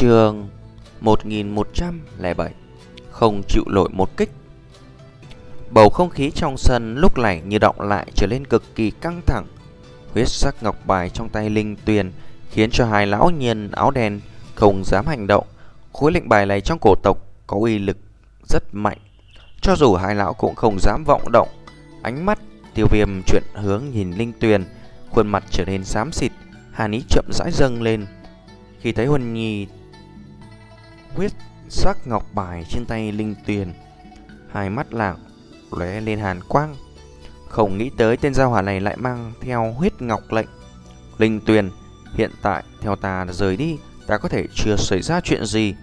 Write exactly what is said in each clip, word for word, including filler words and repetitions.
Chương một nghìn một trăm lẻ bảy. Không chịu nổi một kích. Bầu không khí trong sân lúc này như động lại, trở nên cực kỳ căng thẳng. Huyết sắc ngọc bài trong tay Linh Tuyền khiến cho hai lão nhân áo đen không dám hành động. Khối lệnh bài này trong cổ tộc có uy lực rất mạnh, cho dù hai lão cũng không dám vọng động. Ánh mắt Tiêu Viêm chuyển hướng nhìn Linh Tuyền, khuôn mặt trở nên xám xịt, hàn ý chậm rãi dâng lên. Khi thấy Huân Nhi huyết sắc ngọc bài trên tay Linh Tuyền, hai mắt lảng lóe lên hàn quang. Không nghĩ tới tên gia hỏa này lại mang theo huyết ngọc lệnh. Linh Tuyền, hiện tại theo ta rời đi, ta có thể chưa xảy ra chuyện gì.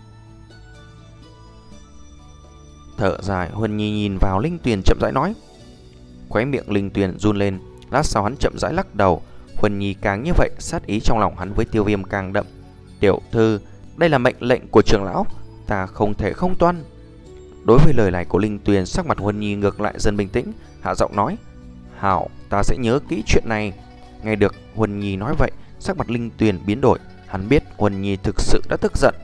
Thở dài, Huân Nhi nhìn vào Linh Tuyền chậm rãi nói. Khóe miệng Linh Tuyền run lên, lát sau hắn chậm rãi lắc đầu. Huân Nhi càng như vậy, sát ý trong lòng hắn với Tiêu Viêm càng đậm. Tiểu thư, đây là mệnh lệnh của trưởng lão, ta không thể không tuân. Đối với lời này của Linh Tuyền, sắc mặt Huân Nhi ngược lại dần bình tĩnh, hạ giọng nói: hảo, ta sẽ nhớ kỹ chuyện này. Nghe được Huân Nhi nói vậy, sắc mặt Linh Tuyền biến đổi. Hắn biết Huân Nhi thực sự đã tức giận,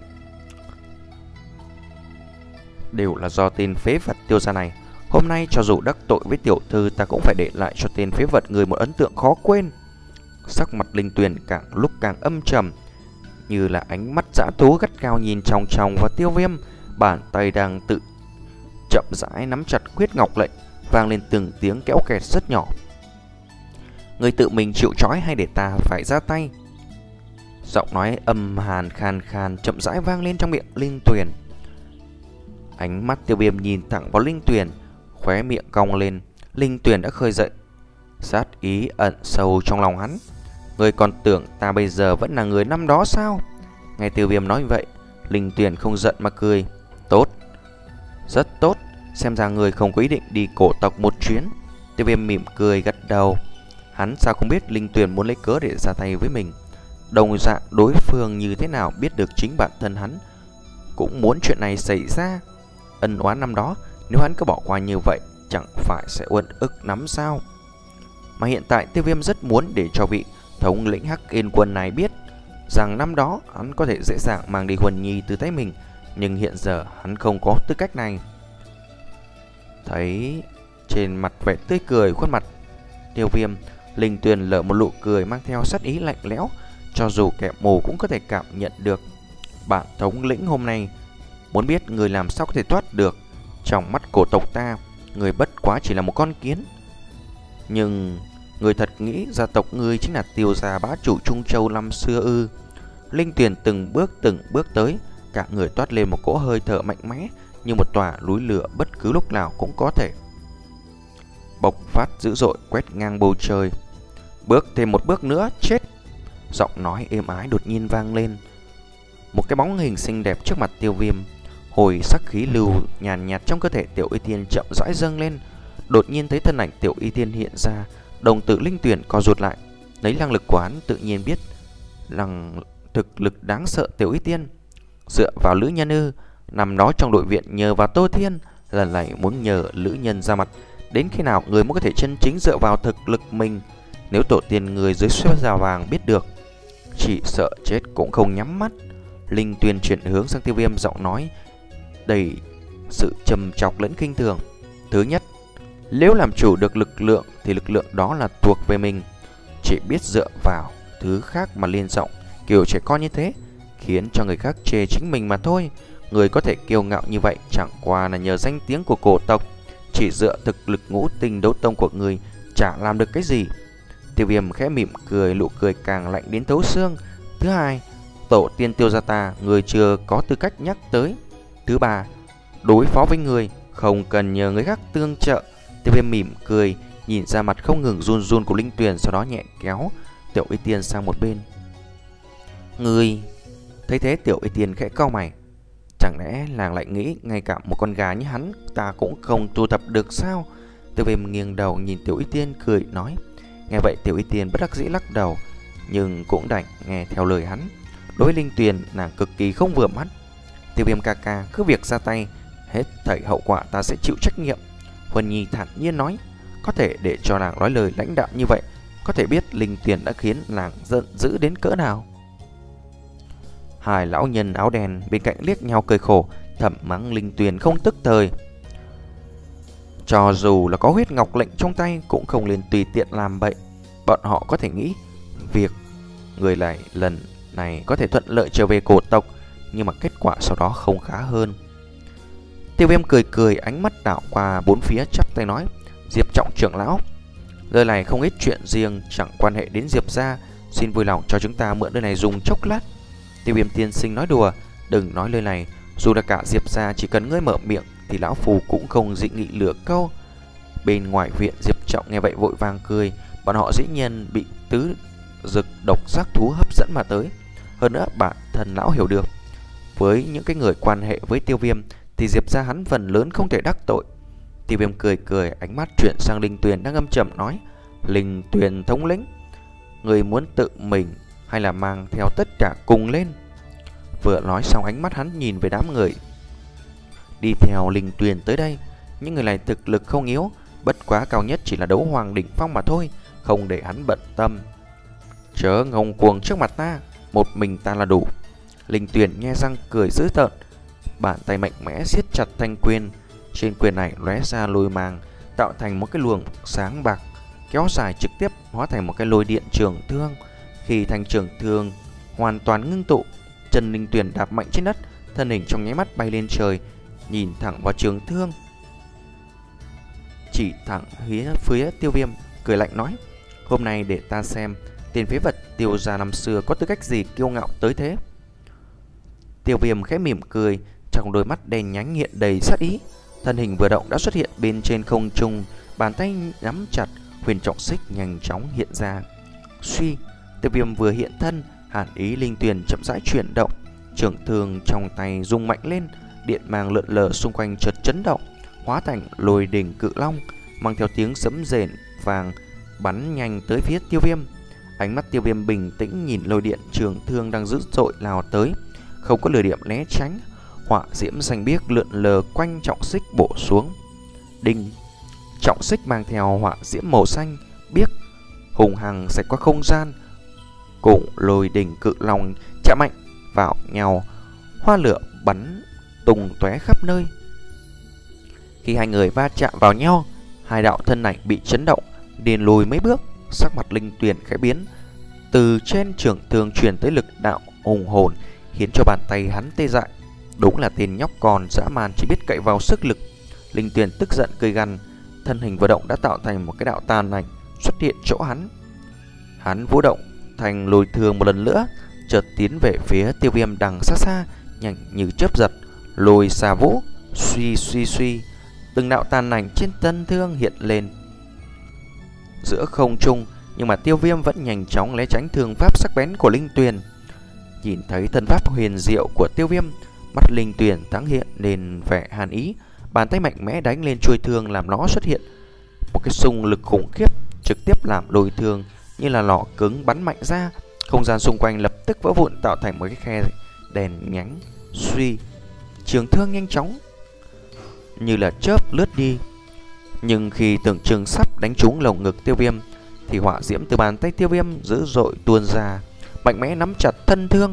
đều là do tên phế vật Tiêu gia này. Hôm nay cho dù đắc tội với tiểu thư, ta cũng phải để lại cho tên phế vật người một ấn tượng khó quên. Sắc mặt Linh Tuyền càng lúc càng âm trầm, như là ánh mắt dã thú gắt gao nhìn chòng chòng vào Tiêu Viêm. Bàn tay đang tự chậm rãi nắm chặt huyết ngọc lệnh, vang lên từng tiếng kéo kẹt rất nhỏ. Người tự mình chịu trói hay để ta phải ra tay? Giọng nói âm hàn khan khan chậm rãi vang lên trong miệng Linh Tuyền. Ánh mắt Tiêu Viêm nhìn thẳng vào Linh Tuyền, khóe miệng cong lên. Linh Tuyền đã khơi dậy sát ý ẩn sâu trong lòng hắn. Người còn tưởng ta bây giờ vẫn là người năm đó sao? Nghe Tiêu Viêm nói vậy, Linh Tuyền không giận mà cười. Tốt, rất tốt, xem ra người không có ý định đi cổ tộc một chuyến. Tiêu Viêm mỉm cười gật đầu. Hắn sao không biết Linh Tuyền muốn lấy cớ để ra tay với mình. Đồng dạng đối phương như thế nào biết được chính bản thân hắn cũng muốn chuyện này xảy ra. Ân oán năm đó, nếu hắn cứ bỏ qua như vậy, chẳng phải sẽ uất ức lắm sao? Mà hiện tại Tiêu Viêm rất muốn để cho vị thống lĩnh Hắc Yên Quân này biết rằng năm đó hắn có thể dễ dàng mang đi Huân Nhi từ tay mình, nhưng hiện giờ hắn không có tư cách này. Thấy trên mặt vẻ tươi cười khuôn mặt Tiêu Viêm, Linh Tuyền lở một nụ cười mang theo sát ý lạnh lẽo, cho dù kẻ mù cũng có thể cảm nhận được. Bản thống lĩnh hôm nay muốn biết người làm sao có thể thoát được. Trong mắt cổ tộc ta, người bất quá chỉ là một con kiến. Nhưng người thật nghĩ gia tộc ngươi chính là Tiêu gia bá chủ Trung Châu năm xưa ư? Linh Tuyền từng bước từng bước tới, cả người toát lên một cỗ hơi thở mạnh mẽ, như một tòa núi lửa bất cứ lúc nào cũng có thể bộc phát dữ dội quét ngang bầu trời. Bước thêm một bước nữa chết. Giọng nói êm ái đột nhiên vang lên. Một cái bóng hình xinh đẹp trước mặt Tiêu Viêm. Hồi sắc khí lưu nhàn nhạt trong cơ thể Tiểu Y Tiên chậm rãi dâng lên. Đột nhiên thấy thân ảnh Tiểu Y Tiên hiện ra, đồng tử Linh Tuyền co rụt lại. Lấy năng lực của hắn tự nhiên biết rằng thực lực đáng sợ Tiểu Y Tiên. Dựa vào Lữ Nhân ư? Nằm đó trong đội viện nhờ vào Tô Thiên, lần này muốn nhờ Lữ Nhân ra mặt. Đến khi nào người mới có thể chân chính dựa vào thực lực mình? Nếu tổ tiên người dưới xếp rào vàng biết được, chỉ sợ chết cũng không nhắm mắt. Linh Tuyền chuyển hướng sang Tiêu Viêm, giọng nói đầy sự trầm trọng lẫn khinh thường. Thứ nhất, nếu làm chủ được lực lượng thì lực lượng đó là thuộc về mình. Chỉ biết dựa vào thứ khác mà liên giọng kiểu trẻ con như thế, khiến cho người khác chê chính mình mà thôi. Người có thể kiêu ngạo như vậy chẳng qua là nhờ danh tiếng của cổ tộc. Chỉ dựa thực lực ngũ tinh đấu tông của người chả làm được cái gì. Tiêu Viêm khẽ mỉm cười, nụ cười càng lạnh đến thấu xương. Thứ hai, tổ tiên Tiêu gia ta người chưa có tư cách nhắc tới. Thứ ba, đối phó với người không cần nhờ người khác tương trợ. Tiêu Viêm mỉm cười, nhìn ra mặt không ngừng run run của Linh Tuyền, sau đó nhẹ kéo Tiểu Y Tiên sang một bên. Người thấy thế, Tiểu Y Tiên khẽ cau mày. Chẳng lẽ làng lại nghĩ ngay cả một con gà như hắn ta cũng không thu thập được sao? Tiêu Viêm nghiêng đầu nhìn Tiểu Y Tiên cười nói. Nghe vậy Tiểu Y Tiên bất đắc dĩ lắc đầu, nhưng cũng đành nghe theo lời hắn. Đối với Linh Tuyền, nàng cực kỳ không vừa mắt. Tiêu Viêm ca ca, cứ việc ra tay, hết thảy hậu quả ta sẽ chịu trách nhiệm. Huân Nhi thản nhiên nói. Có thể để cho nàng nói lời lãnh đạm như vậy, có thể biết Linh Tuyền đã khiến nàng giận dữ đến cỡ nào. Hai lão nhân áo đen bên cạnh liếc nhau cười khổ, thầm mắng Linh Tuyền không tức thời. Cho dù là có huyết ngọc lệnh trong tay cũng không nên tùy tiện làm bậy. Bọn họ có thể nghĩ việc người này lần này có thể thuận lợi trở về cổ tộc, nhưng mà kết quả sau đó không khá hơn. Tiêu Viêm cười cười, ánh mắt đảo qua bốn phía, chắp tay nói: Diệp Trọng trưởng lão, nơi này không ít chuyện riêng, chẳng quan hệ đến Diệp gia, xin vui lòng cho chúng ta mượn nơi này dùng chốc lát. Tiêu Viêm tiên sinh nói đùa, đừng nói lời này, dù là cả Diệp gia, chỉ cần ngươi mở miệng thì lão phù cũng không dị nghị lửa câu. Bên ngoài viện, Diệp Trọng nghe vậy vội vàng cười, bọn họ dĩ nhiên bị tứ dực độc giác thú hấp dẫn mà tới. Hơn nữa bản thân lão hiểu được, với những cái người quan hệ với Tiêu Viêm thì Diệp gia hắn phần lớn không thể đắc tội. Tiêu Viêm cười cười, ánh mắt chuyển sang Linh Tuyền đang âm trầm nói: Linh Tuyền thống lĩnh, người muốn tự mình hay là mang theo tất cả cùng lên? Vừa nói xong, ánh mắt hắn nhìn về đám người đi theo Linh Tuyền tới đây. Những người này thực lực không yếu, bất quá cao nhất chỉ là đấu hoàng đỉnh phong mà thôi, không để hắn bận tâm. Chớ ngông cuồng trước mặt ta, một mình ta là đủ. Linh Tuyền nhe răng cười dữ tợn, bàn tay mạnh mẽ siết chặt thanh quyền. Trên quyền này lóe ra lôi mang, tạo thành một cái luồng sáng bạc kéo dài trực tiếp hóa thành một cái lôi điện trường thương. Khi thanh trường thương hoàn toàn ngưng tụ, chân Linh Tuyền đạp mạnh trên đất, thân hình trong nháy mắt bay lên trời, nhìn thẳng vào trường thương, chỉ thẳng phía phía Tiêu Viêm, cười lạnh nói: Hôm nay để ta xem tên phế vật Tiêu gia năm xưa có tư cách gì kiêu ngạo tới thế. Tiêu Viêm khẽ mỉm cười, trong đôi mắt đen nhánh hiện đầy sát ý. Thân hình vừa động đã xuất hiện bên trên không trung, bàn tay nắm chặt huyền trọng xích nhanh chóng hiện ra. Suy, Tiêu Viêm vừa hiện thân, hàn ý Linh Tuyền chậm rãi chuyển động, trường thương trong tay rung mạnh lên, điện mang lượn lờ xung quanh chợt chấn động, hóa thành lôi đỉnh cự long, mang theo tiếng sấm rền vàng bắn nhanh tới phía Tiêu Viêm. Ánh mắt Tiêu Viêm bình tĩnh nhìn lôi điện trường thương đang dữ dội lao tới, không có lửa điểm né tránh. Hỏa diễm xanh biếc lượn lờ quanh trọng xích bổ xuống. Đinh, trọng xích mang theo hỏa diễm màu xanh biếc hùng hằng xẹt qua không gian, cùng lôi đỉnh cự long chạm mạnh vào nhau, hoa lửa bắn tung tóe khắp nơi. Khi hai người va chạm vào nhau, hai đạo thân ảnh bị chấn động, liền lùi mấy bước. Sắc mặt Linh Tuyền khẽ biến, từ trên trường thương truyền tới lực đạo hùng hồn, khiến cho bàn tay hắn tê dại. Đúng là tên nhóc con dã man chỉ biết cậy vào sức lực. Linh Tuyền tức giận cười gằn, thân hình vừa động đã tạo thành một cái đạo tàn ảnh xuất hiện chỗ hắn. Hắn vũ động thành lùi thường một lần nữa, chợt tiến về phía Tiêu Viêm đằng xa xa, nhanh như chớp giật, lùi xà vũ. Suy suy suy, từng đạo tàn ảnh trên thân thương hiện lên giữa không trung, nhưng mà Tiêu Viêm vẫn nhanh chóng né tránh thương pháp sắc bén của Linh Tuyền. Nhìn thấy thân pháp huyền diệu của Tiêu Viêm, mắt Linh Tuyền thoáng hiện nên vẻ hàn ý, bàn tay mạnh mẽ đánh lên chuôi thương, làm nó xuất hiện một cái xung lực khủng khiếp, trực tiếp làm lôi thương như là lò cứng bắn mạnh ra. Không gian xung quanh lập tức vỡ vụn, tạo thành một cái khe đèn nhánh. Suy, trường thương nhanh chóng như là chớp lướt đi, nhưng khi tưởng chừng sắp đánh trúng lồng ngực Tiêu Viêm thì hỏa diễm từ bàn tay Tiêu Viêm dữ dội tuôn ra, mạnh mẽ nắm chặt thân thương,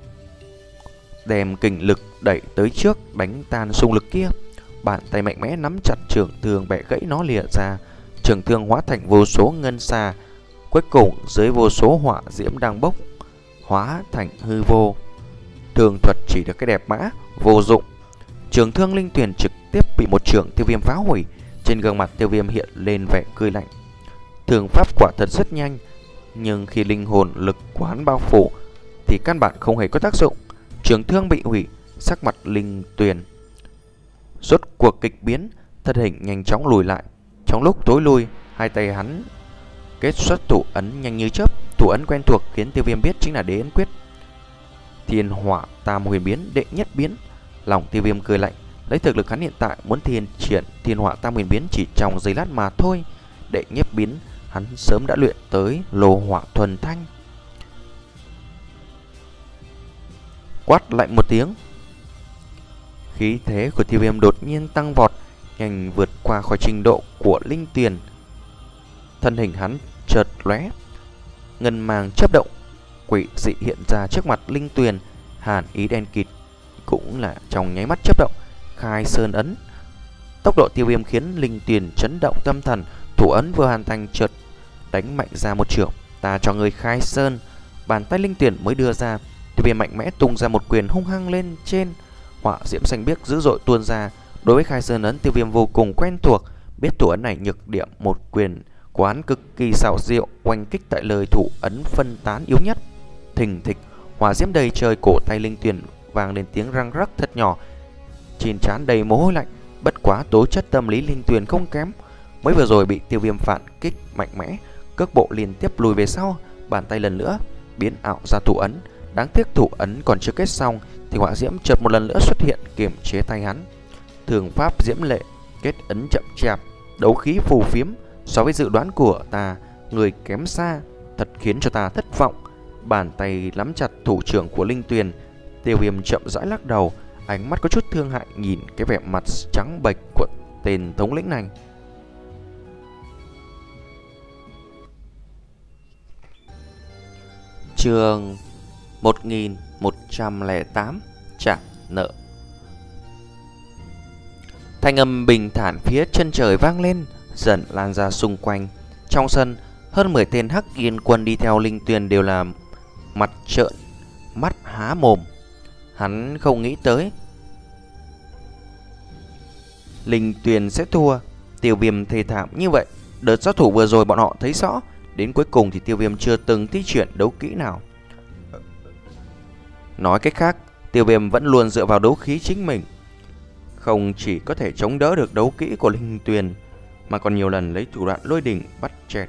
đem kình lực đẩy tới trước, đánh tan xung lực kia. Bàn tay mạnh mẽ nắm chặt trường thương, bẻ gãy nó lìa ra. Trường thương hóa thành vô số ngân xa, cuối cùng dưới vô số hỏa diễm đang bốc hóa thành hư vô. Thường thuật chỉ được cái đẹp mã, vô dụng. Trường thương Linh Tuyền trực tiếp bị một trường Tiêu Viêm phá hủy. Trên gương mặt Tiêu Viêm hiện lên vẻ cười lạnh. Thường pháp quả thật rất nhanh, nhưng khi linh hồn lực quán bao phủ thì căn bản không hề có tác dụng. Trường thương bị hủy, sắc mặt Linh Tuyền rốt cuộc kịch biến, thân hình nhanh chóng lùi lại. Trong lúc tối lui, hai tay hắn kết xuất thủ ấn nhanh như chớp. Thủ ấn quen thuộc khiến Tiêu Viêm biết chính là Đế Ấn Quyết. Thiên Hỏa Tam Huyền Biến đệ nhất biến. Lòng Tiêu Viêm cười lạnh, lấy thực lực hắn hiện tại muốn thiên triển Thiên Hỏa Tam Huyền Biến chỉ trong giây lát mà thôi. Đệ nhất biến hắn sớm đã luyện tới Lô Hỏa Thuần Thanh. Quát lạnh một tiếng, khí thế của Tiêu Viêm đột nhiên tăng vọt, nhanh vượt qua khỏi trình độ của Linh Tuyền. Thân hình hắn chợt lóe, ngân màng chớp động, quỷ dị hiện ra trước mặt Linh Tuyền. hàn ý đen kịt cũng là trong nháy mắt chớp động. Khai sơn ấn, tốc độ Tiêu Viêm khiến Linh Tuyền chấn động tâm thần. Thủ ấn vừa hoàn thành chợt đánh mạnh ra một chưởng. Ta cho người khai sơn. Bàn tay Linh Tuyền mới đưa ra, Tiêu Viêm mạnh mẽ tung ra một quyền hung hăng lên trên. Hỏa diễm xanh biếc dữ dội tuôn ra. Đối với khai sơn ấn, Tiêu Viêm vô cùng quen thuộc, biết thủ ấn này nhược điểm một quyền của hắn cực kỳ xảo diệu, oanh kích tại lời thủ ấn phân tán yếu nhất. Thình thịch, hỏa diễm đầy trời, cổ tay Linh Tuyền vang lên tiếng răng rắc thật nhỏ, trên trán đầy mồ hôi lạnh. Bất quá tố chất tâm lý Linh Tuyền không kém, mới vừa rồi bị Tiêu Viêm phản kích mạnh mẽ, cước bộ liên tiếp lùi về sau. Bàn tay lần nữa biến ảo ra thủ ấn. Đáng tiếc thủ ấn còn chưa kết xong thì hỏa diễm chợt một lần nữa xuất hiện kiềm chế tay hắn. Thường pháp diễm lệ, kết ấn chậm chạp, đấu khí phù phiếm. So với dự đoán của ta, người kém xa, thật khiến cho ta thất vọng. Bàn tay nắm chặt thủ trưởng của Linh Tuyền. Tiêu Viêm chậm rãi lắc đầu, ánh mắt có chút thương hại nhìn cái vẻ mặt trắng bệch của tên thống lĩnh này. Chương một nghìn một trăm lẻ tám, trả nợ. Thanh âm bình thản phía chân trời vang lên, dần lan ra xung quanh. Trong sân, hơn mười tên Hắc Yên quân đi theo Linh Tuyền đều là mặt trợn mắt há mồm. Hắn không nghĩ tới Linh Tuyền sẽ thua. Tiêu Viêm thê thảm như vậy. Đợt sát thủ vừa rồi bọn họ thấy rõ, đến cuối cùng thì Tiêu Viêm chưa từng thi triển đấu kỹ nào. Nói cách khác, Tiêu Viêm vẫn luôn dựa vào đấu khí chính mình, không chỉ có thể chống đỡ được đấu kỹ của Linh Tuyền, mà còn nhiều lần lấy thủ đoạn lôi đỉnh bắt chẹt.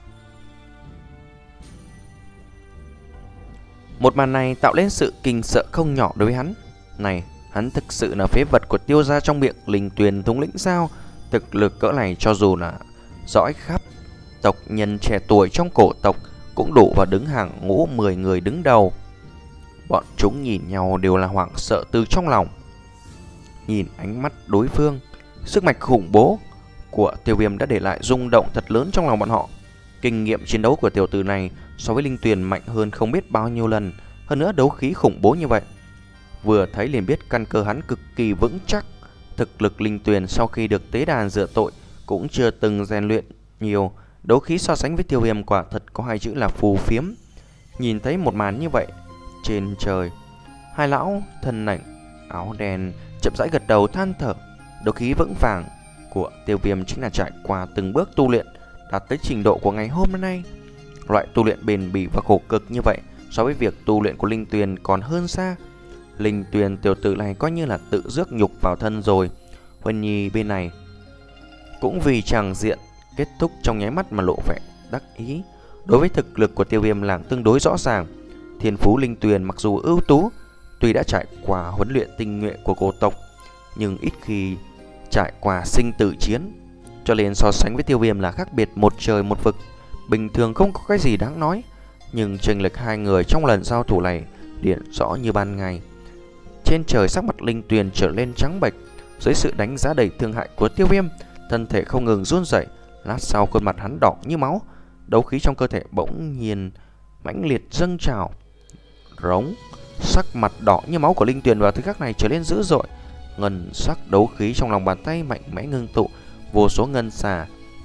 Một màn này tạo lên sự kinh sợ không nhỏ đối với hắn. Này, hắn thực sự là phế vật của Tiêu gia trong miệng Linh Tuyền thống lĩnh sao? Thực lực cỡ này cho dù là dõi khắp tộc nhân trẻ tuổi trong cổ tộc cũng đủ vào đứng hàng ngũ mười người đứng đầu. Bọn chúng nhìn nhau đều là hoảng sợ từ trong lòng. Nhìn ánh mắt đối phương, sức mạnh khủng bố của Tiêu Viêm đã để lại rung động thật lớn trong lòng bọn họ. Kinh nghiệm chiến đấu của tiểu tử này so với Linh Tuyền mạnh hơn không biết bao nhiêu lần. Hơn nữa đấu khí khủng bố như vậy, vừa thấy liền biết căn cơ hắn cực kỳ vững chắc. Thực lực Linh Tuyền sau khi được tế đàn rửa tội cũng chưa từng rèn luyện nhiều. Đấu khí so sánh với Tiêu Viêm quả thật có hai chữ là phù phiếm. Nhìn thấy một màn như vậy, trên trời hai lão thân ảnh áo đen chậm rãi gật đầu than thở. Đấu khí vững vàng của Tiêu Viêm chính là trải qua từng bước tu luyện đạt tới trình độ của ngày hôm nay. Loại tu luyện bền bỉ và khổ cực như vậy so với việc tu luyện của Linh Tuyền còn hơn xa. Linh Tuyền tiểu tử này coi như là tự rước nhục vào thân rồi. Huân Nhi bên này cũng vì chàng diện kết thúc trong nháy mắt mà lộ vẻ đắc ý. Đối với thực lực của Tiêu Viêm là tương đối rõ ràng. Thiên phú Linh Tuyền mặc dù ưu tú, tuy đã trải qua huấn luyện tinh nhuệ của cổ tộc, nhưng ít khi trải qua sinh tử chiến, cho nên so sánh với Tiêu Viêm là khác biệt một trời một vực. Bình thường không có cái gì đáng nói, nhưng chênh lệch hai người trong lần giao thủ này hiện rõ như ban ngày. Trên trời sắc mặt Linh Tuyền trở lên trắng bệch dưới sự đánh giá đầy thương hại của Tiêu Viêm, thân thể không ngừng run rẩy. Lát sau khuôn mặt hắn đỏ như máu, đấu khí trong cơ thể bỗng nhiên mãnh liệt dâng trào. Rống, sắc mặt đỏ như máu của Linh Tuyền vào thời khắc này trở lên dữ dội. Ngân sắc đấu khí trong lòng bàn tay mạnh mẽ ngưng tụ, vô số ngân xà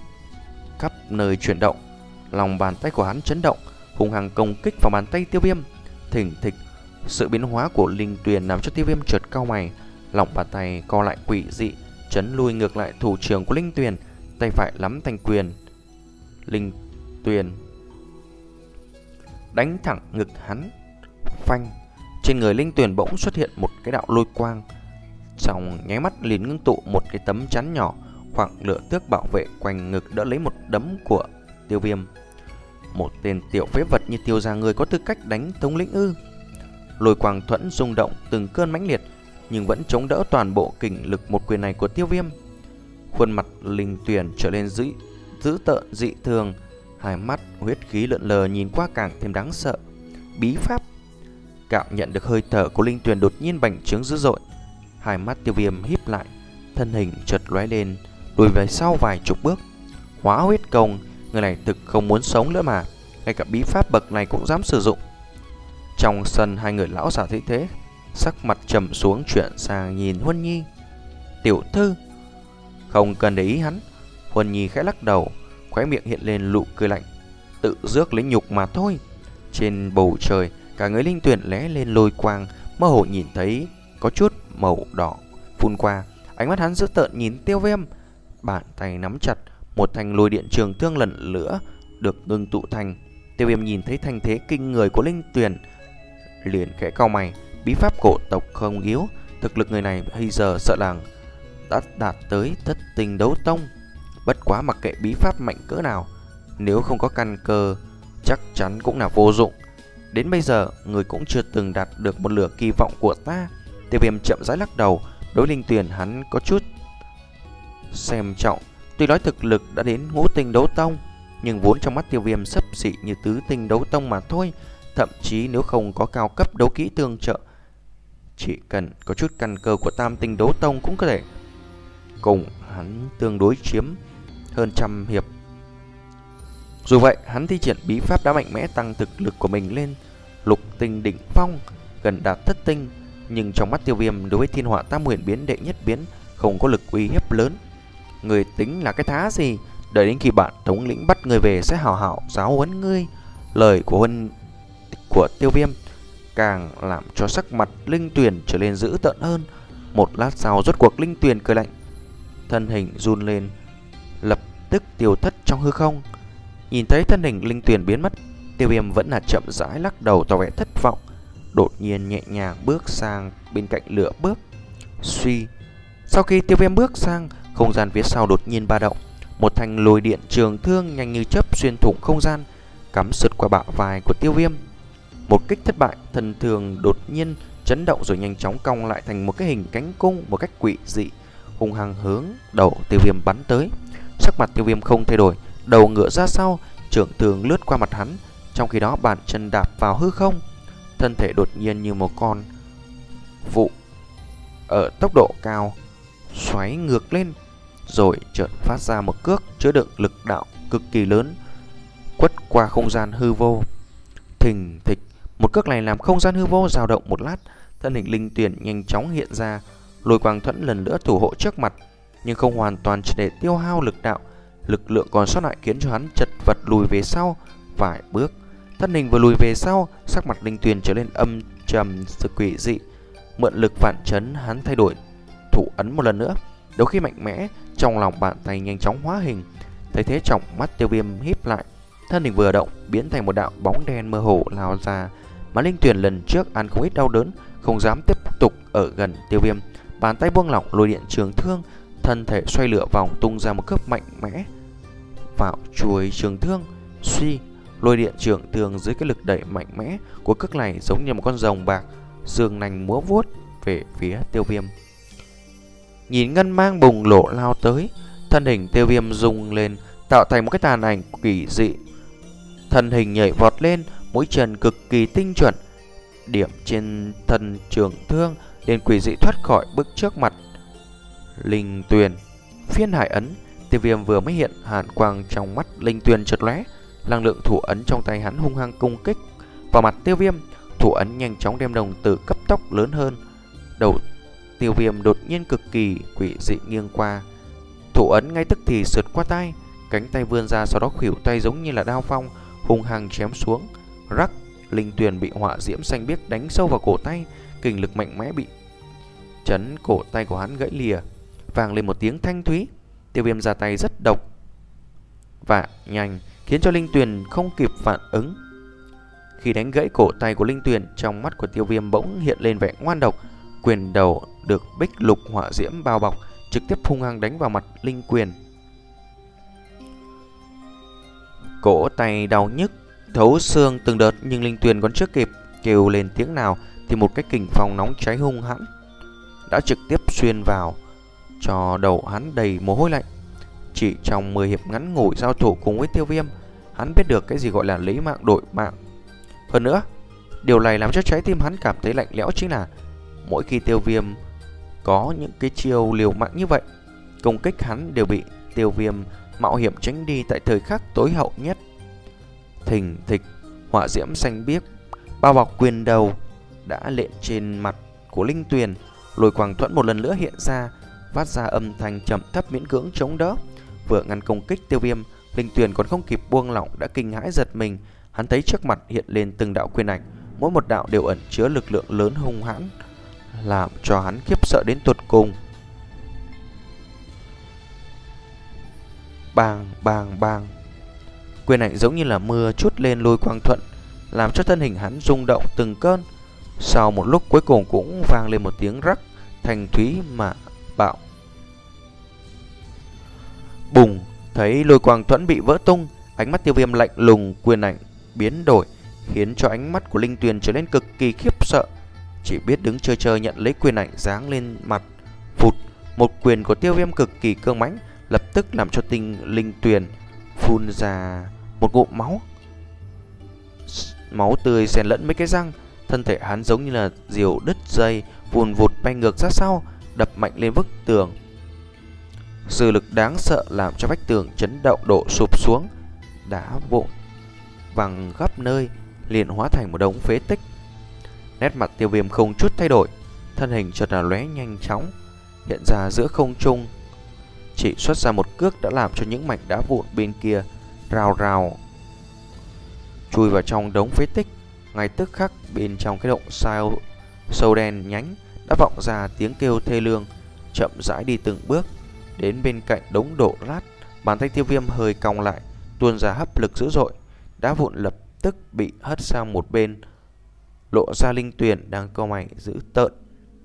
khắp nơi chuyển động. Lòng bàn tay của hắn chấn động, hung hăng công kích vào bàn tay Tiêu Viêm. Thình thịch, sự biến hóa của Linh Tuyền làm cho Tiêu Viêm chợt cau mày. Lòng bàn tay co lại quỷ dị, chấn lui ngược lại thủ trưởng của Linh Tuyền, tay phải nắm thành quyền. Linh Tuyền đánh thẳng ngực hắn. Phanh, trên người Linh Tuyền bỗng xuất hiện một cái đạo lôi quang, trong nháy mắt liền ngưng tụ một cái tấm chắn nhỏ, khoảng lửa tước bảo vệ quanh ngực đỡ lấy một đấm của Tiêu Viêm. Một tên tiểu phế vật như Tiêu gia người có tư cách đánh thống lĩnh ư? Lôi quang thuẫn rung động từng cơn mãnh liệt, nhưng vẫn chống đỡ toàn bộ kình lực một quyền này của Tiêu Viêm. Khuôn mặt Linh Tuyền trở lên dữ dữ tợn dị thường, hai mắt huyết khí lượn lờ nhìn qua càng thêm đáng sợ. Bí pháp. Cảm nhận được hơi thở của Linh Tuyền đột nhiên bành trướng dữ dội, hai mắt Tiêu Viêm híp lại, thân hình chợt lóe lên, lùi về sau vài chục bước. Hóa huyết công, người này thực không muốn sống nữa mà, ngay cả bí pháp bậc này cũng dám sử dụng. Trong sân, hai người lão già thấy thế, sắc mặt trầm xuống, chuyển sang nhìn Huân Nhi. Tiểu thư. Không cần để ý hắn. Huân Nhi khẽ lắc đầu, khóe miệng hiện lên nụ cười lạnh. Tự rước lấy nhục mà thôi. Trên bầu trời, cả người linh tuyển lóe lên lôi quang, mơ hồ nhìn thấy có chút màu đỏ phun qua. Ánh mắt hắn dữ tợn nhìn Tiêu Viêm, bàn tay nắm chặt, một thanh lôi điện trường thương lần nữa được ngưng tụ thành. Tiêu Viêm nhìn thấy thanh thế kinh người của linh tuyển, liền khẽ cau mày. Bí pháp cổ tộc không yếu, thực lực người này bây giờ sợ là đã đạt tới thất tinh đấu tông. Bất quá mặc kệ bí pháp mạnh cỡ nào, nếu không có căn cơ chắc chắn cũng là vô dụng. Đến bây giờ người cũng chưa từng đạt được một nửa kỳ vọng của ta. Tiêu Viêm chậm rãi lắc đầu. Đối linh tuyển hắn có chút xem trọng. Tuy nói thực lực đã đến ngũ tinh đấu tông, nhưng vốn trong mắt Tiêu Viêm xấp xỉ như tứ tinh đấu tông mà thôi. Thậm chí nếu không có cao cấp đấu kỹ tương trợ, chỉ cần có chút căn cơ của tam tinh đấu tông cũng có thể cùng hắn tương đối chiếm hơn trăm hiệp. Dù vậy, hắn thi triển bí pháp đã mạnh mẽ tăng thực lực của mình lên lục tinh đỉnh phong, gần đạt thất tinh. Nhưng trong mắt Tiêu Viêm, đối với Thiên Hỏa Tam Huyền Biến đệ nhất biến không có lực uy hiếp lớn. Người tính là cái thá gì? Đợi đến khi bạn thống lĩnh bắt người về sẽ hào hảo giáo huấn ngươi. Lời của huân của Tiêu Viêm càng làm cho sắc mặt linh tuyển trở nên dữ tợn hơn. Một lát sau, rốt cuộc linh tuyển cười lạnh, thân hình run lên, lập tức tiêu thất trong hư không. Nhìn thấy thân hình linh tuyển biến mất, Tiêu Viêm vẫn là chậm rãi lắc đầu tỏ vẻ thất vọng. Đột nhiên nhẹ nhàng bước sang bên cạnh lửa bước. Suy. Sau khi Tiêu Viêm bước sang, không gian phía sau đột nhiên ba động. Một thanh lôi điện trường thương nhanh như chớp xuyên thủng không gian, cắm sượt qua bả vai của Tiêu Viêm. Một kích thất bại, thân thường đột nhiên chấn động rồi nhanh chóng cong lại thành một cái hình cánh cung một cách quỷ dị, hung hăng hướng đầu Tiêu Viêm bắn tới. Sắc mặt Tiêu Viêm không thay đổi, đầu ngựa ra sau, trường thương lướt qua mặt hắn. Trong khi đó bàn chân đạp vào hư không, thân thể đột nhiên như một con vụ ở tốc độ cao xoáy ngược lên, rồi chợt phát ra một cước chứa đựng lực đạo cực kỳ lớn, quất qua không gian hư vô. Thình thịch, một cước này làm không gian hư vô dao động một lát. Thân hình linh tuyển nhanh chóng hiện ra, lôi quang thuẫn lần nữa thủ hộ trước mặt, nhưng không hoàn toàn chỉ để tiêu hao lực đạo. Lực lượng còn sót lại khiến cho hắn chật vật lùi về sau vài bước. Thân hình vừa lùi về sau, sắc mặt linh tuyển trở nên âm trầm sự quỷ dị. Mượn lực phản chấn, hắn thay đổi thủ ấn một lần nữa. Đôi khi mạnh mẽ, trong lòng bàn tay nhanh chóng hóa hình. Thấy thế, trong mắt Tiêu Viêm híp lại, thân hình vừa động biến thành một đạo bóng đen mơ hồ lao ra. Mà linh tuyển lần trước ăn không ít đau đớn, không dám tiếp tục ở gần Tiêu Viêm. Bàn tay buông lỏng lôi điện trường thương, thân thể xoay lửa vòng tung ra một cước mạnh mẽ vào chuôi trường thương. Suy, lôi điện trường thương dưới cái lực đẩy mạnh mẽ của cước này giống như một con rồng bạc dương nành múa vuốt về phía Tiêu Viêm. Nhìn ngân mang bùng lộ lao tới, thân hình Tiêu Viêm rung lên, tạo thành một cái tàn ảnh quỷ dị. Thân hình nhảy vọt lên, mũi chân cực kỳ tinh chuẩn, điểm trên thân trường thương, liền quỷ dị thoát khỏi bước trước mặt linh tuyền. Phiên hải ấn. Tiêu Viêm vừa mới hiện, hàn quang trong mắt linh tuyền chợt lóe, năng lượng thủ ấn trong tay hắn hung hăng công kích vào mặt Tiêu Viêm. Thủ ấn nhanh chóng đem đồng tử cấp tốc lớn hơn. Đầu Tiêu Viêm đột nhiên cực kỳ quỷ dị nghiêng qua, thủ ấn ngay tức thì sượt qua tay, cánh tay vươn ra, sau đó khuỷu tay giống như là đao phong hung hăng chém xuống. Rắc, linh tuyền bị hỏa diễm xanh biếc đánh sâu vào cổ tay, kình lực mạnh mẽ bị chấn cổ tay của hắn gãy lìa, vang lên một tiếng thanh thúy. Tiêu Viêm ra tay rất độc và nhanh, khiến cho linh tuyền không kịp phản ứng. Khi đánh gãy cổ tay của linh tuyền, trong mắt của Tiêu Viêm bỗng hiện lên vẻ ngoan độc. Quyền đầu được bích lục hỏa diễm bao bọc, trực tiếp hung hăng đánh vào mặt linh quyền. Cổ tay đau nhức thấu xương từng đợt, nhưng linh tuyền còn chưa kịp kêu lên tiếng nào thì một cái kình phong nóng cháy hung hãn đã trực tiếp xuyên vào, cho đầu hắn đầy mồ hôi lạnh. Chỉ trong mười hiệp ngắn ngủi giao thủ cùng với Tiêu Viêm, hắn biết được cái gì gọi là lấy mạng đổi mạng. Hơn nữa, điều này làm cho trái tim hắn cảm thấy lạnh lẽo chính là mỗi khi Tiêu Viêm có những cái chiêu liều mạng như vậy, công kích hắn đều bị Tiêu Viêm mạo hiểm tránh đi tại thời khắc tối hậu nhất. Thình thịch, hỏa diễm xanh biếc bao bọc quyền đầu đã lện trên mặt của Linh Tuyền. Lôi quang thuẫn một lần nữa hiện ra, phát ra âm thanh trầm thấp miễn cưỡng chống đỡ. Vừa ngăn công kích Tiêu Viêm, Linh Tuyền còn không kịp buông lỏng đã kinh hãi giật mình. Hắn thấy trước mặt hiện lên từng đạo quyền ảnh, mỗi một đạo đều ẩn chứa lực lượng lớn hung hãn, làm cho hắn khiếp sợ đến tột cùng. Bang bang bang, quyền ảnh giống như là mưa trút lên lôi quang thuẫn, làm cho thân hình hắn rung động từng cơn. Sau một lúc cuối cùng cũng vang lên một tiếng rắc thanh thúy mà bạo. Bùng, thấy lôi quang thuẫn bị vỡ tung, ánh mắt Tiêu Viêm lạnh lùng, quyền ảnh biến đổi, khiến cho ánh mắt của Linh Tuyền trở nên cực kỳ khiếp sợ. Chỉ biết đứng chơi chơi nhận lấy quyền ảnh giáng lên mặt. Phụt, một quyền của Tiêu Viêm cực kỳ cương mãnh, lập tức làm cho tinh Linh Tuyền phun ra một ngụm máu. Máu tươi xen lẫn mấy cái răng, thân thể hắn giống như là diều đứt dây, vùn vụt bay ngược ra sau, đập mạnh lên bức tường. Sự lực đáng sợ làm cho vách tường chấn động đổ sụp xuống, đá vụn văng khắp nơi, liền hóa thành một đống phế tích. Nét mặt Tiêu Viêm không chút thay đổi, thân hình chợt là lóe nhanh chóng, hiện ra giữa không trung. Chỉ xuất ra một cước đã làm cho những mảnh đá vụn bên kia rào rào chui vào trong đống phế tích. Ngay tức khắc bên trong cái động sao sâu đen nhánh đã vọng ra tiếng kêu thê lương. Chậm rãi đi từng bước đến bên cạnh đống đổ lát, bàn tay Tiêu Viêm hơi cong lại, tuôn ra hấp lực dữ dội, đá vụn lập tức bị hất sang một bên, lộ ra Linh Tuyền đang cau mày dữ tợn.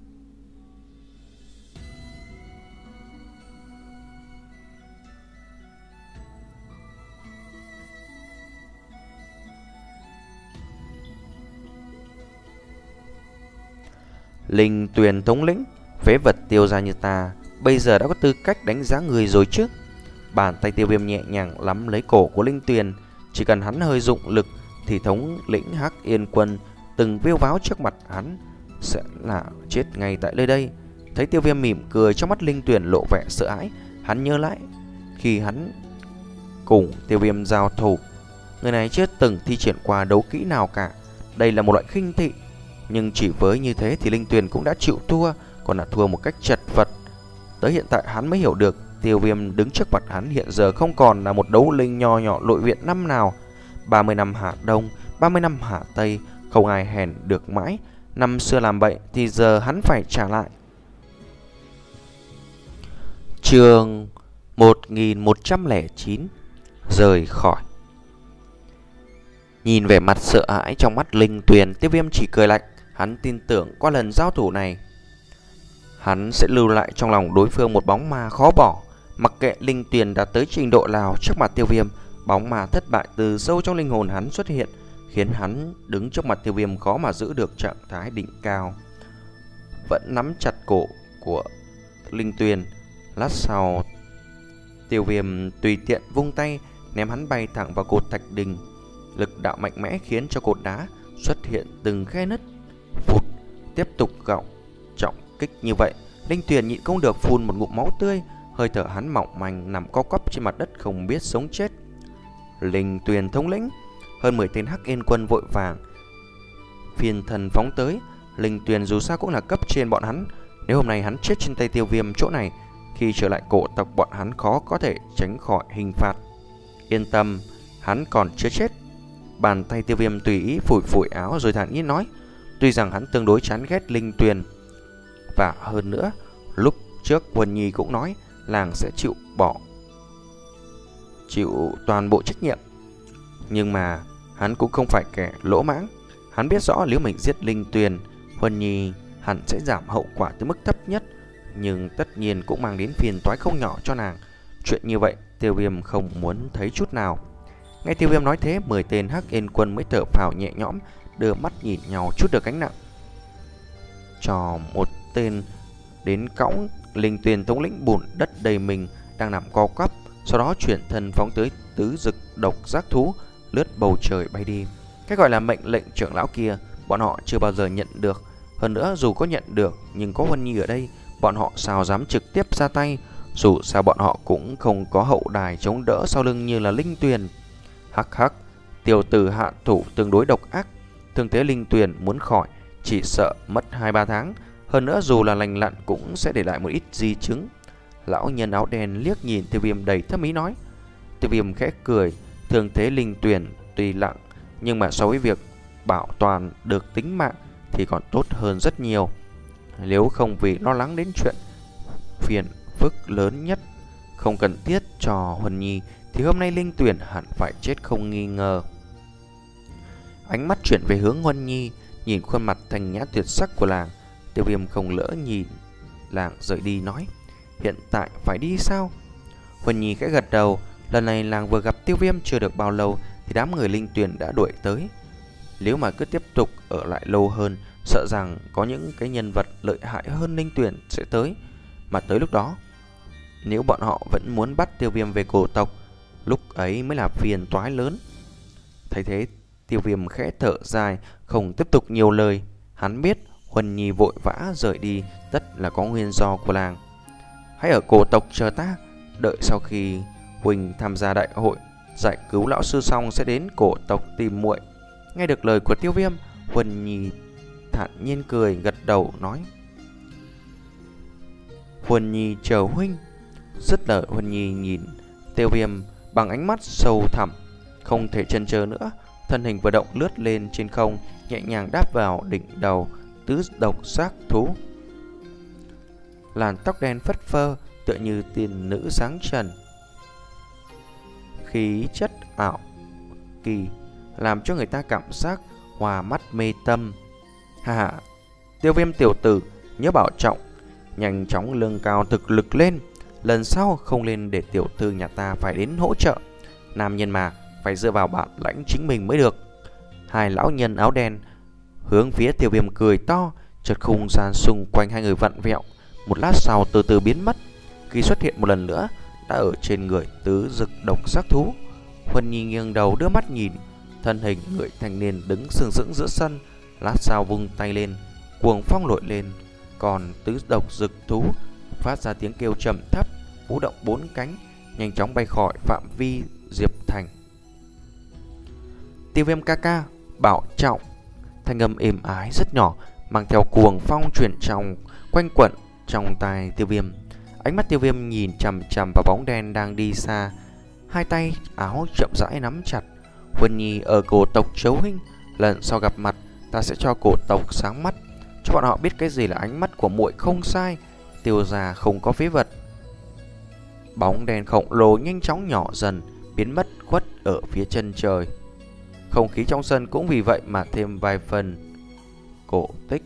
Linh Tuyền thống lĩnh, phế vật Tiêu gia như ta bây giờ đã có tư cách đánh giá người rồi chứ? Bàn tay Tiêu Viêm nhẹ nhàng nắm lấy cổ của Linh Tuyền, chỉ cần hắn hơi dụng lực thì thống lĩnh Hắc Yên Quân từng viêu váo trước mặt hắn sẽ là chết ngay tại nơi đây. Thấy Tiêu Viêm mỉm cười, trong mắt Linh Tuyền lộ vẻ sợ hãi. Hắn nhớ lại khi hắn cùng Tiêu Viêm giao thủ, người này chưa từng thi triển qua đấu kỹ nào cả. Đây là một loại khinh thị, nhưng chỉ với như thế thì Linh Tuyền cũng đã chịu thua, còn là thua một cách chật vật. Tới hiện tại hắn mới hiểu được Tiêu Viêm đứng trước mặt hắn hiện giờ không còn là một đấu linh nho nhỏ nội viện năm nào. Ba mươi năm hạ Đông, ba mươi năm hạ Tây, không ai hèn được mãi. Năm xưa làm bậy thì giờ hắn phải trả lại. Chương một nghìn một trăm lẻ chín, rời khỏi. Nhìn vẻ mặt sợ hãi trong mắt Linh Tuyền, Tiêu Viêm chỉ cười lạnh. Hắn tin tưởng qua lần giao thủ này, hắn sẽ lưu lại trong lòng đối phương một bóng ma khó bỏ. Mặc kệ Linh Tuyền đã tới trình độ nào, trước mặt Tiêu Viêm, bóng ma thất bại từ sâu trong linh hồn hắn xuất hiện, khiến hắn đứng trước mặt Tiêu Viêm khó mà giữ được trạng thái đỉnh cao. Vẫn nắm chặt cổ của Linh Tuyền. Lát sau, Tiêu Viêm tùy tiện vung tay ném hắn bay thẳng vào cột thạch đình. Lực đạo mạnh mẽ khiến cho cột đá xuất hiện từng khe nứt. Phụt, tiếp tục gọng trọng kích như vậy, Linh Tuyền nhịn không được phun một ngụm máu tươi, hơi thở hắn mỏng manh nằm co quắp trên mặt đất không biết sống chết. Linh Tuyền thống lĩnh, hơn mười tên Hắc Yên Quân vội vàng phiền thần phóng tới. Linh Tuyền dù sao cũng là cấp trên bọn hắn, nếu hôm nay hắn chết trên tay Tiêu Viêm chỗ này, khi trở lại cổ tộc bọn hắn khó có thể tránh khỏi hình phạt. Yên tâm, hắn còn chưa chết. Bàn tay Tiêu Viêm tùy ý phủi phủi áo rồi thản nhiên nói, tuy rằng hắn tương đối chán ghét Linh Tuyền, và hơn nữa lúc trước Quân Nhi cũng nói làng sẽ chịu bỏ chịu toàn bộ trách nhiệm, nhưng mà hắn cũng không phải kẻ lỗ mãng. Hắn biết rõ nếu mình giết Linh Tuyền, Huân Nhi hẳn sẽ giảm hậu quả tới mức thấp nhất, nhưng tất nhiên cũng mang đến phiền toái không nhỏ cho nàng. Chuyện như vậy Tiêu Viêm không muốn thấy chút nào. Nghe Tiêu Viêm nói thế, mười tên Hắc Yên Quân mới thở phào nhẹ nhõm, đưa mắt nhìn nhau chút được gánh nặng. Cho một tên đến cõng Linh Tuyền thống lĩnh bùn đất đầy mình đang nằm co quắp, sau đó chuyển thân phóng tới tứ dực độc giác thú, lướt bầu trời bay đi. Cái gọi là mệnh lệnh trưởng lão kia, bọn họ chưa bao giờ nhận được. Hơn nữa dù có nhận được, nhưng có Huân Nhi ở đây, bọn họ sao dám trực tiếp ra tay. Dù sao bọn họ cũng không có hậu đài chống đỡ sau lưng như là Linh Tuyền. Hắc hắc, tiểu tử hạ thủ tương đối độc ác. Thương thế Linh Tuyền muốn khỏi chỉ sợ mất hai ba tháng. Hơn nữa dù là lành lặn cũng sẽ để lại một ít di chứng. Lão nhân áo đen liếc nhìn Tiêu Viêm đầy thâm ý nói. Tiêu Viêm khẽ cười. Thương thế Linh Tuyền tuy nặng, nhưng mà so với việc bảo toàn được tính mạng thì còn tốt hơn rất nhiều. Nếu không vì lo lắng đến chuyện phiền phức lớn nhất không cần thiết cho Huân Nhi thì hôm nay Linh Tuyền hẳn phải chết không nghi ngờ. Ánh mắt chuyển về hướng Huân Nhi, nhìn khuôn mặt thanh nhã tuyệt sắc của làng. Tiêu Viêm không lỡ nhìn làng rời đi nói. Hiện tại phải đi sao? Huân Nhi khẽ gật đầu. Lần này làng vừa gặp Tiêu Viêm chưa được bao lâu thì đám người Linh Tuyền đã đuổi tới. Nếu mà cứ tiếp tục ở lại lâu hơn, sợ rằng có những cái nhân vật lợi hại hơn Linh Tuyền sẽ tới. Mà tới lúc đó, nếu bọn họ vẫn muốn bắt Tiêu Viêm về cổ tộc, lúc ấy mới là phiền toái lớn. Thấy thế, Tiêu Viêm khẽ thở dài, không tiếp tục nhiều lời. Hắn biết Huân Nhi vội vã rời đi tất là có nguyên do của làng. Hãy ở cổ tộc chờ ta, đợi sau khi Huỳnh tham gia đại hội giải cứu lão sư xong sẽ đến cổ tộc tìm muội. Nghe được lời của Tiêu Viêm, Huân Nhi thản nhiên cười gật đầu nói. Huân Nhi chờ huynh. Dứt lời, Huân Nhi nhìn Tiêu Viêm bằng ánh mắt sâu thẳm, không thể chần chờ nữa. Thân hình vừa động lướt lên trên không, nhẹ nhàng đáp vào đỉnh đầu tứ độc giác thú. Làn tóc đen phất phơ tựa như tiên nữ sáng trần, khí chất ảo kỳ làm cho người ta cảm giác hòa mắt mê tâm. Ha ha, Tiêu Viêm tiểu tử nhớ bảo trọng, nhanh chóng lưng cao thực lực lên, lần sau không lên để tiểu thư nhà ta phải đến hỗ trợ. Nam nhân mà phải dựa vào bản lãnh chính mình mới được. Hai lão nhân áo đen hướng phía Tiêu Viêm cười to, chợt khung gian xung quanh hai người vặn vẹo, một lát sau từ từ biến mất. Khi xuất hiện một lần nữa đã ở trên người tứ dực độc giác thú. Huân Nhi nghiêng đầu đưa mắt nhìn thân hình người thanh niên đứng sừng sững giữa sân, lát sau vung tay lên, cuồng phong nổi lên, còn tứ độc dực thú phát ra tiếng kêu trầm thấp, vũ động bốn cánh, nhanh chóng bay khỏi phạm vi Diệp Thành. Tiêu Viêm ca ca, bảo trọng. Thanh âm êm ái rất nhỏ, mang theo cuồng phong chuyển trong quanh quẩn trong tai Tiêu Viêm. Ánh mắt Tiêu Viêm nhìn chằm chằm vào bóng đen đang đi xa, hai tay áo chậm rãi nắm chặt. Huân Nhi ở cổ tộc Chấu huynh, lần sau gặp mặt ta sẽ cho cổ tộc sáng mắt, cho bọn họ biết cái gì là ánh mắt của muội không sai, Tiêu gia không có phế vật. Bóng đen khổng lồ nhanh chóng nhỏ dần, biến mất khuất ở phía chân trời. Không khí trong sân cũng vì vậy mà thêm vài phần cổ tích.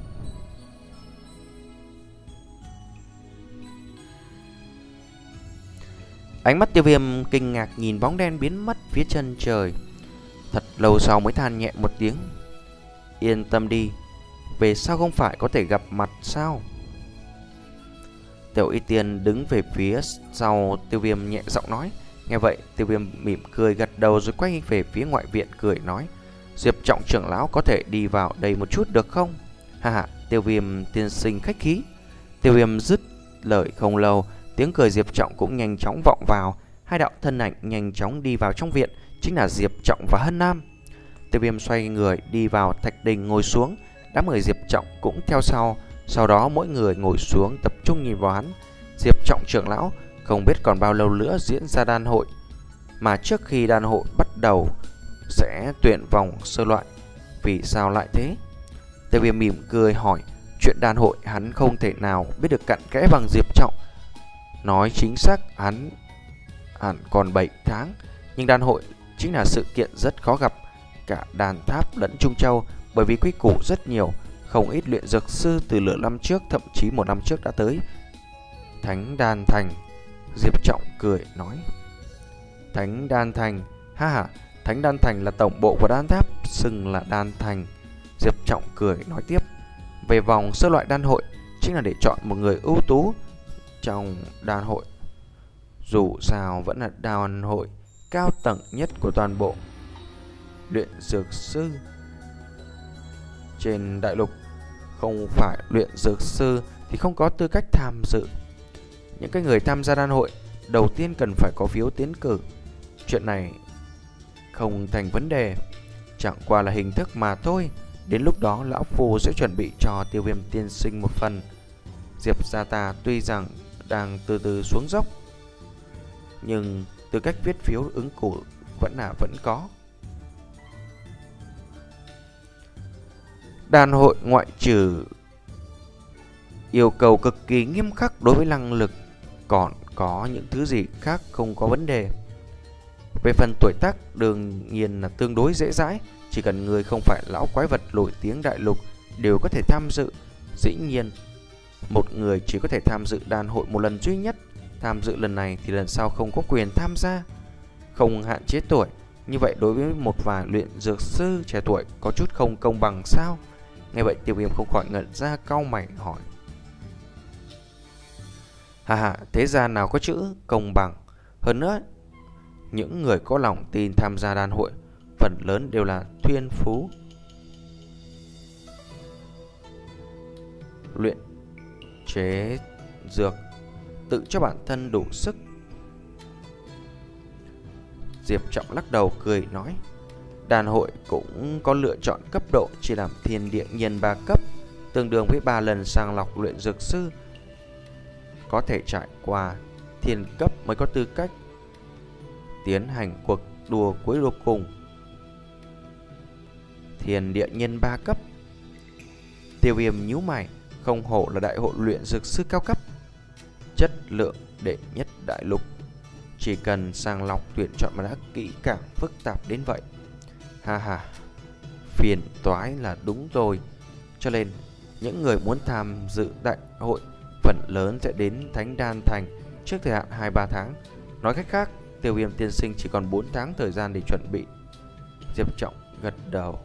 Ánh mắt Tiêu Viêm kinh ngạc nhìn bóng đen biến mất phía chân trời. Thật lâu sau mới than nhẹ một tiếng. Yên tâm đi, về sau không phải có thể gặp mặt sao? Tiểu Y Tiên đứng về phía sau Tiêu Viêm nhẹ giọng nói. Nghe vậy Tiêu Viêm mỉm cười gật đầu rồi quay về phía ngoại viện cười nói. Diệp Trọng trưởng lão có thể đi vào đây một chút được không? Ha ha, Tiêu Viêm tiên sinh khách khí. Tiêu Viêm dứt lời không lâu, tiếng cười Diệp Trọng cũng nhanh chóng vọng vào. Hai đạo thân ảnh nhanh chóng đi vào trong viện, chính là Diệp Trọng và Hân Nam. Tiêu Viêm xoay người đi vào thạch đình ngồi xuống, đám người Diệp Trọng cũng theo sau. Sau đó mỗi người ngồi xuống tập trung nhìn vào hắn. Diệp Trọng trưởng lão, không biết còn bao lâu nữa diễn ra đan hội, mà trước khi đan hội bắt đầu sẽ tuyển vòng sơ loại, vì sao lại thế? Tiêu Viêm mỉm cười hỏi. Chuyện đan hội hắn không thể nào biết được cặn kẽ bằng Diệp Trọng. Nói chính xác hắn hẳn còn bảy tháng, nhưng đan hội chính là sự kiện rất khó gặp cả Đan Tháp lẫn Trung Châu, bởi vì quy củ rất nhiều. Không ít luyện dược sư từ nửa năm trước, thậm chí một năm trước đã tới Thánh Đan Thành. Diệp Trọng cười nói. Thánh Đan Thành? Ha ha, Thánh Đan Thành là tổng bộ của Đan Tháp, xưng là Đan Thành. Diệp Trọng cười nói tiếp. Về vòng sơ loại đan hội chính là để chọn một người ưu tú trong đan hội. Dù sao vẫn là đan hội cao tầng nhất của toàn bộ luyện dược sư trên đại lục. Không phải luyện dược sư thì không có tư cách tham dự. Những cái người tham gia đan hội đầu tiên cần phải có phiếu tiến cử. Chuyện này không thành vấn đề. chẳng qua là hình thức mà thôi. Đến lúc đó lão phu sẽ chuẩn bị cho Tiêu Viêm tiên sinh một phần. Diệp gia ta tuy rằng đang từ từ xuống dốc, nhưng tư cách viết phiếu ứng cử vẫn là vẫn có. Đàn hội ngoại trừ yêu cầu cực kỳ nghiêm khắc đối với năng lực, còn có những thứ gì khác không có vấn đề. Về phần tuổi tác đương nhiên là tương đối dễ dãi, chỉ cần người không phải lão quái vật nổi tiếng đại lục đều có thể tham dự. Dĩ nhiên, một người chỉ có thể tham dự đàn hội một lần duy nhất. Tham dự lần này thì lần sau không có quyền tham gia. Không hạn chế tuổi. Như vậy đối với một vài luyện dược sư trẻ tuổi có chút không công bằng sao? Nghe vậy Tiêu Viêm không khỏi ngẩn ra, cau mày hỏi. Hà hà, thế ra nào có chữ công bằng. Hơn nữa, những người có lòng tin tham gia đàn hội phần lớn đều là thiên phú luyện chế dược, tự cho bản thân đủ sức. Diệp Trọng lắc đầu cười nói, đàn hội cũng có lựa chọn cấp độ, chỉ làm thiên địa nhiên ba cấp, tương đương với ba lần sàng lọc luyện dược sư. Có thể trải qua thiên cấp mới có tư cách tiến hành cuộc đua cuối cùng. Thiên địa nhân ba cấp. Tiêu Viêm nhíu mày, không hổ là đại hội luyện dược sư cao cấp, chất lượng đệ nhất đại lục. Chỉ cần sàng lọc tuyển chọn mà đã kỹ càng phức tạp đến vậy. Ha ha, phiền toái là đúng rồi. Cho nên những người muốn tham dự đại hội phần lớn sẽ đến Thánh Đan Thành trước thời hạn hai ba tháng. Nói cách khác, Tiêu Viêm tiên sinh chỉ còn bốn tháng thời gian để chuẩn bị. Diệp Trọng gật đầu,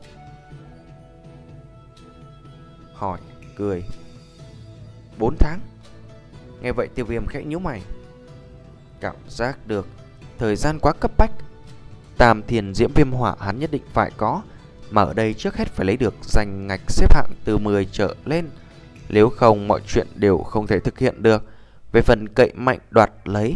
hỏi cười, bốn tháng? Nghe vậy Tiêu Viêm khẽ nhíu mày, cảm giác được thời gian quá cấp bách. Tam thiền diễm viêm hỏa hắn nhất định phải có, mà ở đây trước hết phải lấy được danh ngạch xếp hạng từ mười trở lên, nếu không mọi chuyện đều không thể thực hiện được. Về phần cậy mạnh đoạt lấy,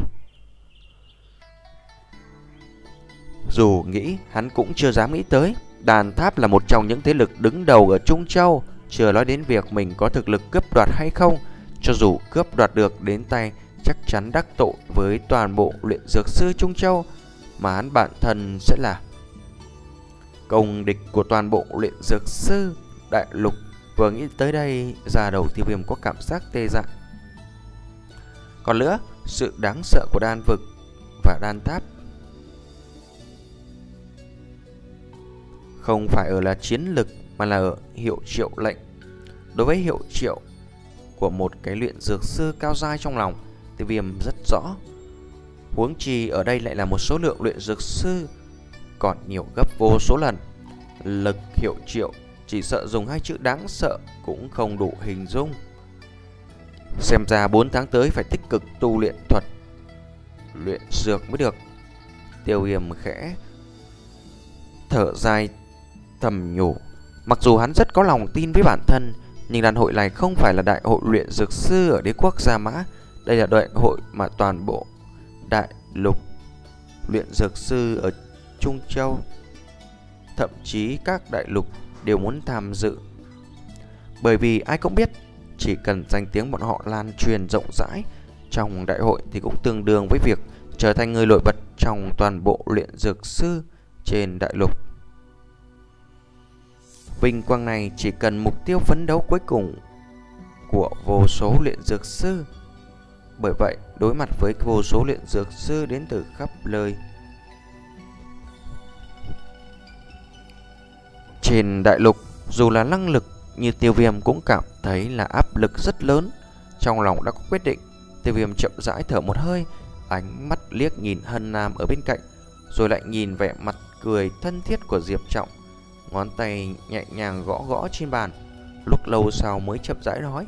dù nghĩ hắn cũng chưa dám nghĩ tới. Đàn Tháp là một trong những thế lực đứng đầu ở Trung Châu, chưa nói đến việc mình có thực lực cướp đoạt hay không. Cho dù cướp đoạt được đến tay, chắc chắn đắc tội với toàn bộ luyện dược sư Trung Châu, mà hắn bản thân sẽ là công địch của toàn bộ luyện dược sư đại lục. Vừa nghĩ tới đây, da đầu Tiêu Viêm có cảm giác tê dại. Còn nữa, sự đáng sợ của đan vực và đan tháp không phải ở là chiến lực, mà là ở hiệu triệu lệnh. Đối với hiệu triệu của một cái luyện dược sư cao giai trong lòng, Tiêu Viêm rất rõ. Huống chi ở đây lại là một số lượng luyện dược sư còn nhiều gấp vô số lần. Lực hiệu triệu chỉ sợ dùng hai chữ đáng sợ cũng không đủ hình dung. Xem ra bốn tháng tới phải tích cực tu luyện thuật luyện dược mới được. Tiêu Viêm khẽ thở dài thầm nhủ. Mặc dù hắn rất có lòng tin với bản thân, nhưng đàn hội này không phải là đại hội luyện dược sư ở đế quốc Gia Mã. Đây là đại hội mà toàn bộ đại lục luyện dược sư ở Trung Châu, thậm chí các đại lục đều muốn tham dự. Bởi vì ai cũng biết, chỉ cần danh tiếng bọn họ lan truyền rộng rãi trong đại hội thì cũng tương đương với việc trở thành người nổi bật trong toàn bộ luyện dược sư trên đại lục. Vinh quang này chỉ cần mục tiêu phấn đấu cuối cùng của vô số luyện dược sư. Bởi vậy, đối mặt với vô số luyện dược sư đến từ khắp nơi trên đại lục, dù là năng lực như Tiêu Viêm cũng cảm thấy là áp lực rất lớn. Trong lòng đã có quyết định, Tiêu Viêm chậm rãi thở một hơi, ánh mắt liếc nhìn Hân Nam ở bên cạnh, rồi lại nhìn vẻ mặt cười thân thiết của Diệp Trọng, ngón tay nhẹ nhàng gõ gõ trên bàn. Lúc lâu sau mới chậm rãi nói,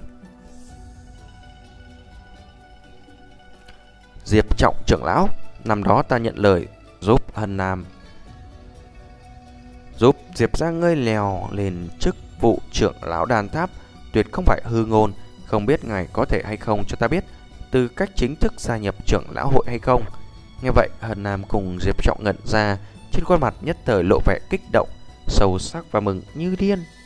Diệp Trọng trưởng lão, năm đó ta nhận lời giúp Hân Nam, giúp Diệp ra ngươi lèo lên chức vụ trưởng lão đàn tháp, tuyệt không phải hư ngôn. Không biết ngài có thể hay không cho ta biết tư cách chính thức gia nhập trưởng lão hội hay không? Nghe vậy, Hân Nam cùng Diệp Trọng ngẩn ra, trên khuôn mặt nhất thời lộ vẻ kích động. sâu sắc và mừng như điên.